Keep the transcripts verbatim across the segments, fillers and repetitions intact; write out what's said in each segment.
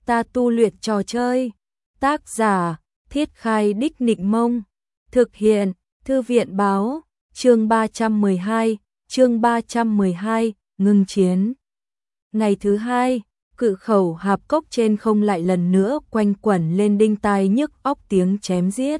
ta tu luyện trò chơi. Tác giả, Thiết Khai Đích Nịnh Mông. Thực hiện, Thư viện báo, chương ba trăm mười hai, chương ba trăm mười hai, ngưng chiến. Ngày thứ hai, cự khẩu hạp cốc trên không lại lần nữa quanh quẩn lên đinh tai nhức óc tiếng chém giết.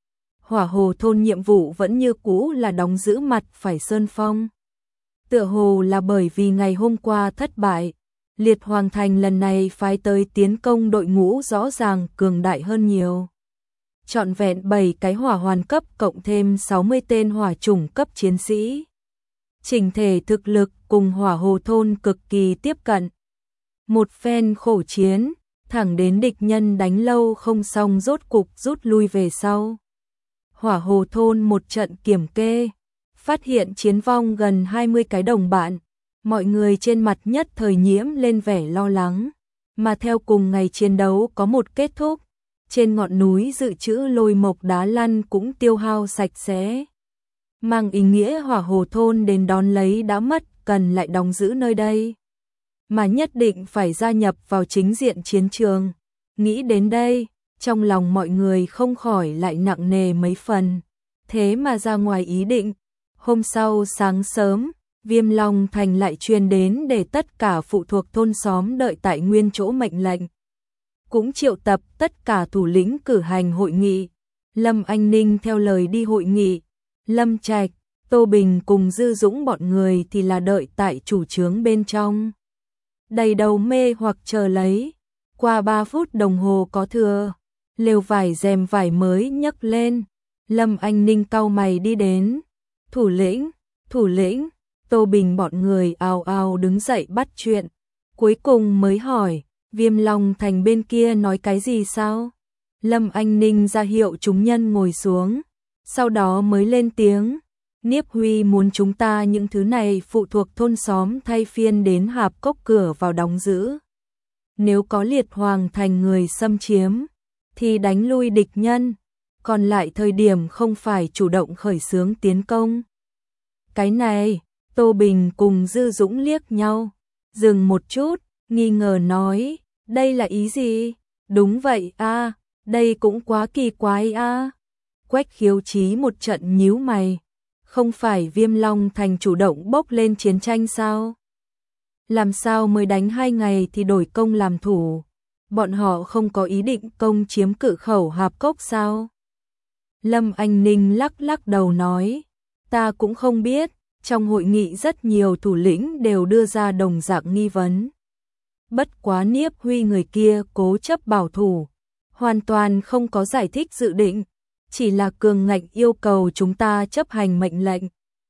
Hỏa Hồ thôn nhiệm vụ vẫn như cũ là đóng giữ mặt phải sơn phong. Tựa hồ là bởi vì ngày hôm qua thất bại, Liệt Hoàng Thành lần này phái tới tiến công đội ngũ rõ ràng cường đại hơn nhiều. Trọn vẹn bảy cái hỏa hoàn cấp cộng thêm sáu mươi tên hỏa chủng cấp chiến sĩ. Chỉnh thể thực lực cùng Hỏa Hồ thôn cực kỳ tiếp cận. Một phen khổ chiến, thẳng đến địch nhân đánh lâu không xong rốt cục rút lui về sau. Hỏa Hồ thôn một trận kiểm kê, phát hiện chiến vong gần hai mươi cái đồng bạn, mọi người trên mặt nhất thời nhiễm lên vẻ lo lắng, mà theo cùng ngày chiến đấu có một kết thúc, trên ngọn núi dự trữ lôi mộc đá lăn cũng tiêu hao sạch sẽ. Mang ý nghĩa Hỏa Hồ thôn đến đón lấy đã mất, cần lại đóng giữ nơi đây, mà nhất định phải gia nhập vào chính diện chiến trường. Nghĩ đến đây, trong lòng mọi người không khỏi lại nặng nề mấy phần, thế mà ra ngoài ý định. Hôm sau sáng sớm, Viêm Long Thành lại truyền đến để tất cả phụ thuộc thôn xóm đợi tại nguyên chỗ mệnh lệnh. Cũng triệu tập tất cả thủ lĩnh cử hành hội nghị. Lâm Anh Ninh theo lời đi hội nghị, Lâm Trạch, Tô Bình cùng Dư Dũng bọn người thì là đợi tại chủ trướng bên trong. Đầy đầu mê hoặc chờ lấy. Qua ba phút đồng hồ có thừa, lều vải rèm vải mới nhấc lên. Lâm Anh Ninh cau mày đi đến. Thủ lĩnh, thủ lĩnh, Tô Bình bọn người ào ào đứng dậy bắt chuyện. Cuối cùng mới hỏi, Viêm Long Thành bên kia nói cái gì sao? Lâm Anh Ninh ra hiệu chúng nhân ngồi xuống, sau đó mới lên tiếng. Niếp Huy muốn chúng ta những thứ này phụ thuộc thôn xóm thay phiên đến hạp cốc cửa vào đóng giữ. Nếu có Liệt Hoàng Thành người xâm chiếm, thì đánh lui địch nhân, còn lại thời điểm không phải chủ động khởi xướng tiến công. Cái này, Tô Bình cùng Dư Dũng liếc nhau, dừng một chút, nghi ngờ nói, đây là ý gì? Đúng vậy a, đây cũng quá kỳ quái a. Quách Khiếu Chí một trận nhíu mày, không phải Viêm Long Thành chủ động bốc lên chiến tranh sao? Làm sao mới đánh hai ngày thì đổi công làm thủ? Bọn họ không có ý định công chiếm cự khẩu hạp cốc sao? Lâm Anh Ninh lắc lắc đầu nói, ta cũng không biết, trong hội nghị rất nhiều thủ lĩnh đều đưa ra đồng dạng nghi vấn. Bất quá Niếp Huy người kia cố chấp bảo thủ, hoàn toàn không có giải thích dự định, chỉ là cường ngạnh yêu cầu chúng ta chấp hành mệnh lệnh.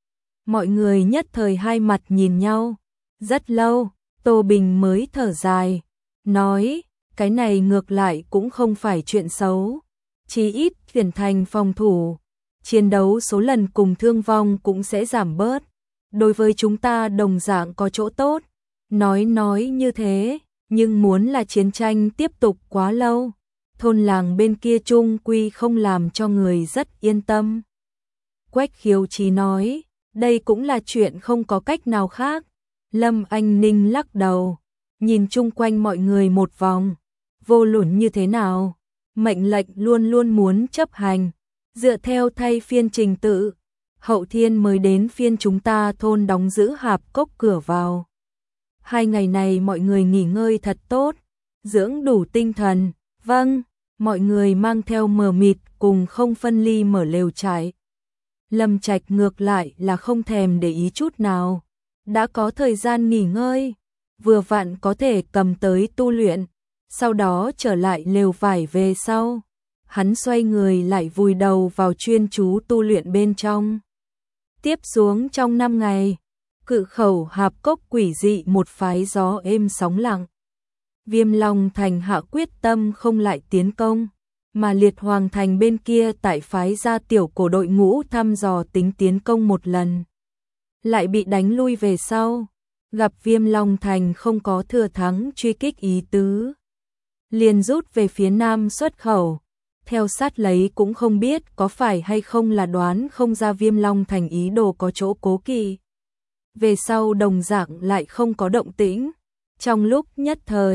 Mọi người nhất thời hai mặt nhìn nhau, rất lâu, Tô Bình mới thở dài, nói, cái này ngược lại cũng không phải chuyện xấu, chí ít chuyển thành phòng thủ, chiến đấu số lần cùng thương vong cũng sẽ giảm bớt, đối với chúng ta đồng dạng có chỗ tốt. Nói nói như thế, nhưng muốn là chiến tranh tiếp tục quá lâu, thôn làng bên kia chung quy không làm cho người rất yên tâm. Quách Khiếu Chí nói, đây cũng là chuyện không có cách nào khác. Lâm Anh Ninh lắc đầu, nhìn chung quanh mọi người một vòng, vô luận như thế nào, mệnh lệnh luôn luôn muốn chấp hành, dựa theo thay phiên trình tự, hậu thiên mới đến phiên chúng ta thôn đóng giữ hạp cốc cửa vào. Hai ngày này mọi người nghỉ ngơi thật tốt, dưỡng đủ tinh thần. Vâng, mọi người mang theo mờ mịt cùng không phân ly mở lều trại. Lâm Trạch ngược lại là không thèm để ý chút nào, đã có thời gian nghỉ ngơi, vừa vặn có thể cầm tới tu luyện, sau đó trở lại lều vải về sau. Hắn xoay người lại vùi đầu vào chuyên chú tu luyện bên trong. Tiếp xuống trong năm ngày, cự khẩu hạp cốc quỷ dị một phái gió êm sóng lặng. Viêm Long Thành hạ quyết tâm không lại tiến công, mà Liệt Hoàng Thành bên kia tại phái ra tiểu cổ đội ngũ thăm dò tính tiến công một lần, lại bị đánh lui về sau, gặp Viêm Long Thành không có thừa thắng truy kích ý tứ, liền rút về phía nam xuất khẩu. Theo sát lấy cũng không biết có phải hay không là đoán không ra Viêm Long Thành ý đồ có chỗ cố kỵ. Về sau đồng dạng lại không có động tĩnh, trong lúc nhất thời,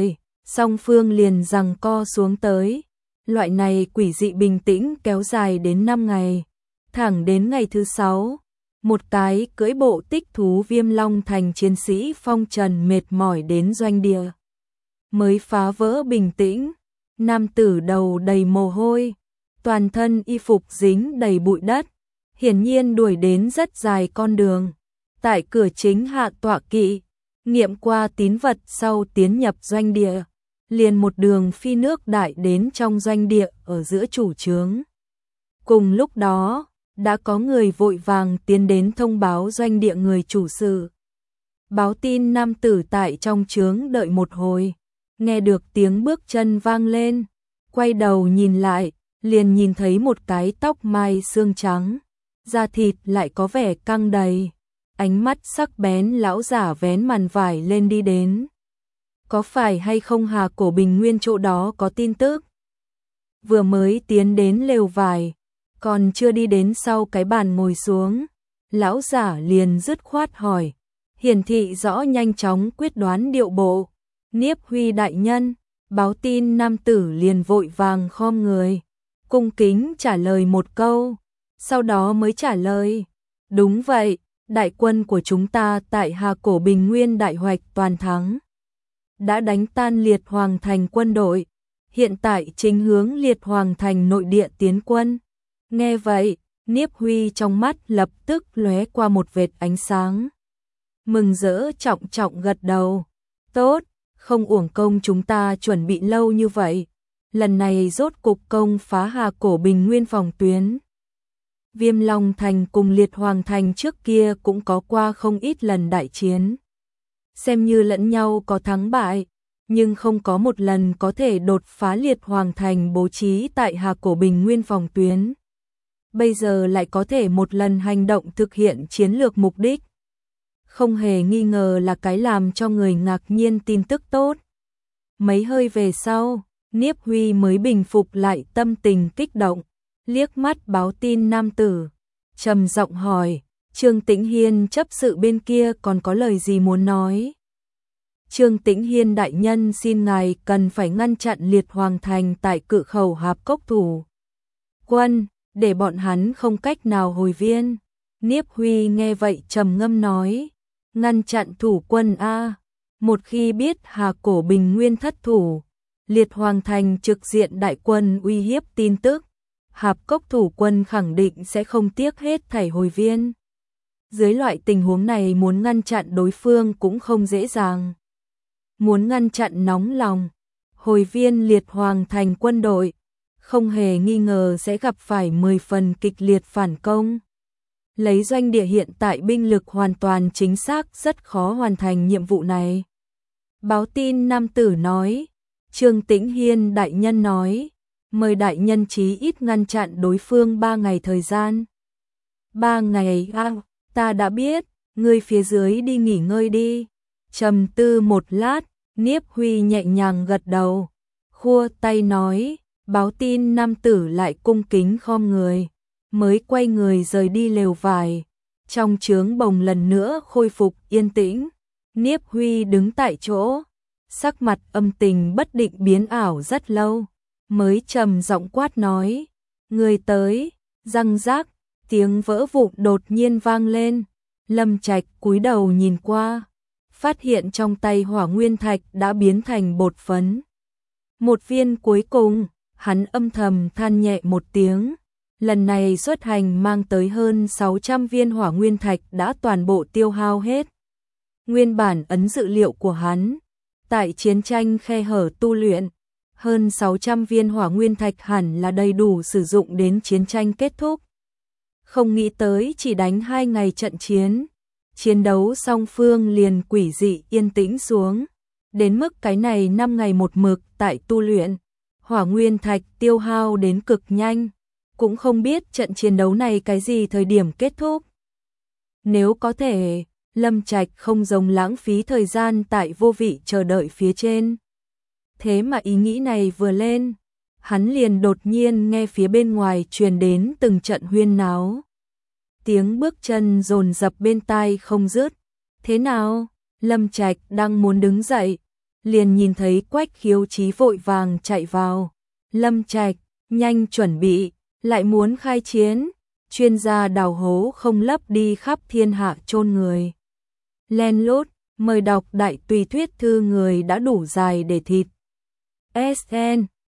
song phương liền giằng co xuống tới. Loại này quỷ dị bình tĩnh kéo dài đến năm ngày. Thẳng đến ngày thứ sáu, một cái cưỡi bộ tích thú Viêm Long Thành chiến sĩ phong trần mệt mỏi đến doanh địa. Mới phá vỡ bình tĩnh, nam tử đầu đầy mồ hôi, toàn thân y phục dính đầy bụi đất, hiển nhiên đuổi đến rất dài con đường. Tại cửa chính hạ tọa kỵ, nghiệm qua tín vật sau tiến nhập doanh địa, liền một đường phi nước đại đến trong doanh địa ở giữa chủ trướng. Cùng lúc đó, đã có người vội vàng tiến đến thông báo doanh địa người chủ sự. Báo tin nam tử tại trong trướng đợi một hồi, nghe được tiếng bước chân vang lên, quay đầu nhìn lại, liền nhìn thấy một cái tóc mai xương trắng, da thịt lại có vẻ căng đầy, ánh mắt sắc bén lão giả vén màn vải lên đi đến. Có phải hay không Hà Cổ Bình Nguyên chỗ đó có tin tức? Vừa mới tiến đến lều vải, còn chưa đi đến sau cái bàn ngồi xuống, lão giả liền dứt khoát hỏi, hiển thị rõ nhanh chóng quyết đoán điệu bộ. Niếp Huy đại nhân, báo tin nam tử liền vội vàng khom người, cung kính trả lời một câu, sau đó mới trả lời, đúng vậy, đại quân của chúng ta tại Hà Cổ Bình Nguyên đại hoạch toàn thắng, đã đánh tan Liệt Hoàng Thành quân đội, hiện tại chính hướng Liệt Hoàng Thành nội địa tiến quân. Nghe vậy, Niếp Huy trong mắt lập tức lóe qua một vệt ánh sáng. Mừng rỡ trọng trọng gật đầu. Tốt, không uổng công chúng ta chuẩn bị lâu như vậy. Lần này rốt cục công phá Hà Cổ Bình Nguyên phòng tuyến. Viêm Long Thành cùng Liệt Hoàng Thành trước kia cũng có qua không ít lần đại chiến. Xem như lẫn nhau có thắng bại, nhưng không có một lần có thể đột phá Liệt Hoàng Thành bố trí tại Hà Cổ Bình Nguyên phòng tuyến. Bây giờ lại có thể một lần hành động thực hiện chiến lược mục đích. Không hề nghi ngờ là cái làm cho người ngạc nhiên tin tức tốt. Mấy hơi về sau, Niếp Huy mới bình phục lại tâm tình kích động, liếc mắt báo tin nam tử, trầm giọng hỏi, Trương Tĩnh Hiên chấp sự bên kia còn có lời gì muốn nói? Trương Tĩnh Hiên đại nhân xin ngài cần phải ngăn chặn Liệt Hoàng Thành tại cự khẩu Hạp Cốc thủ quân, để bọn hắn không cách nào hồi viên. Niếp Huy nghe vậy trầm ngâm nói, ngăn chặn thủ quân a, một khi biết Hà Cổ Bình Nguyên thất thủ, Liệt Hoàng Thành trực diện đại quân uy hiếp tin tức, Hạp Cốc thủ quân khẳng định sẽ không tiếc hết thảy hồi viên. Dưới loại tình huống này muốn ngăn chặn đối phương cũng không dễ dàng. Muốn ngăn chặn nóng lòng, hồi viên Liệt Hoàng Thành quân đội, không hề nghi ngờ sẽ gặp phải mười phần kịch liệt phản công. Lấy doanh địa hiện tại binh lực hoàn toàn chính xác rất khó hoàn thành nhiệm vụ này. Báo tin nam tử nói, Trương Tĩnh Hiên đại nhân nói, mời đại nhân chí ít ngăn chặn đối phương ba ngày thời gian. Ba ngày à, ta đã biết, ngươi phía dưới đi nghỉ ngơi đi. Trầm tư một lát, Niếp Huy nhẹ nhàng gật đầu, khua tay nói, báo tin nam tử lại cung kính khom người, mới quay người rời đi lều vải. Trong trướng bồng lần nữa khôi phục yên tĩnh, Niếp Huy đứng tại chỗ, sắc mặt âm tình bất định biến ảo rất lâu, mới trầm giọng quát nói, người tới, răng rác, tiếng vỡ vụn đột nhiên vang lên, Lâm Trạch cúi đầu nhìn qua, phát hiện trong tay hỏa nguyên thạch đã biến thành bột phấn. Một viên cuối cùng, hắn âm thầm than nhẹ một tiếng, lần này xuất hành mang tới hơn sáu trăm viên hỏa nguyên thạch đã toàn bộ tiêu hao hết. Nguyên bản ấn dự liệu của hắn, tại chiến tranh khe hở tu luyện, hơn sáu trăm viên hỏa nguyên thạch hẳn là đầy đủ sử dụng đến chiến tranh kết thúc. Không nghĩ tới chỉ đánh hai ngày trận chiến, chiến đấu song phương liền quỷ dị yên tĩnh xuống, đến mức cái này năm ngày một mực tại tu luyện, hỏa nguyên thạch tiêu hao đến cực nhanh, cũng không biết trận chiến đấu này cái gì thời điểm kết thúc. Nếu có thể, Lâm Trạch không giống lãng phí thời gian tại vô vị chờ đợi phía trên. Thế mà ý nghĩ này vừa lên, hắn liền đột nhiên nghe phía bên ngoài truyền đến từng trận huyên náo. Tiếng bước chân dồn dập bên tai không dứt. Thế nào? Lâm Trạch đang muốn đứng dậy, liền nhìn thấy Quách Khiếu Chí vội vàng chạy vào. Lâm Trạch, nhanh chuẩn bị, lại muốn khai chiến, chuyên gia đào hố không lấp đi khắp thiên hạ chôn người. Len lút, mời đọc đại tùy thuyết thư người đã đủ dài để thịt. ét en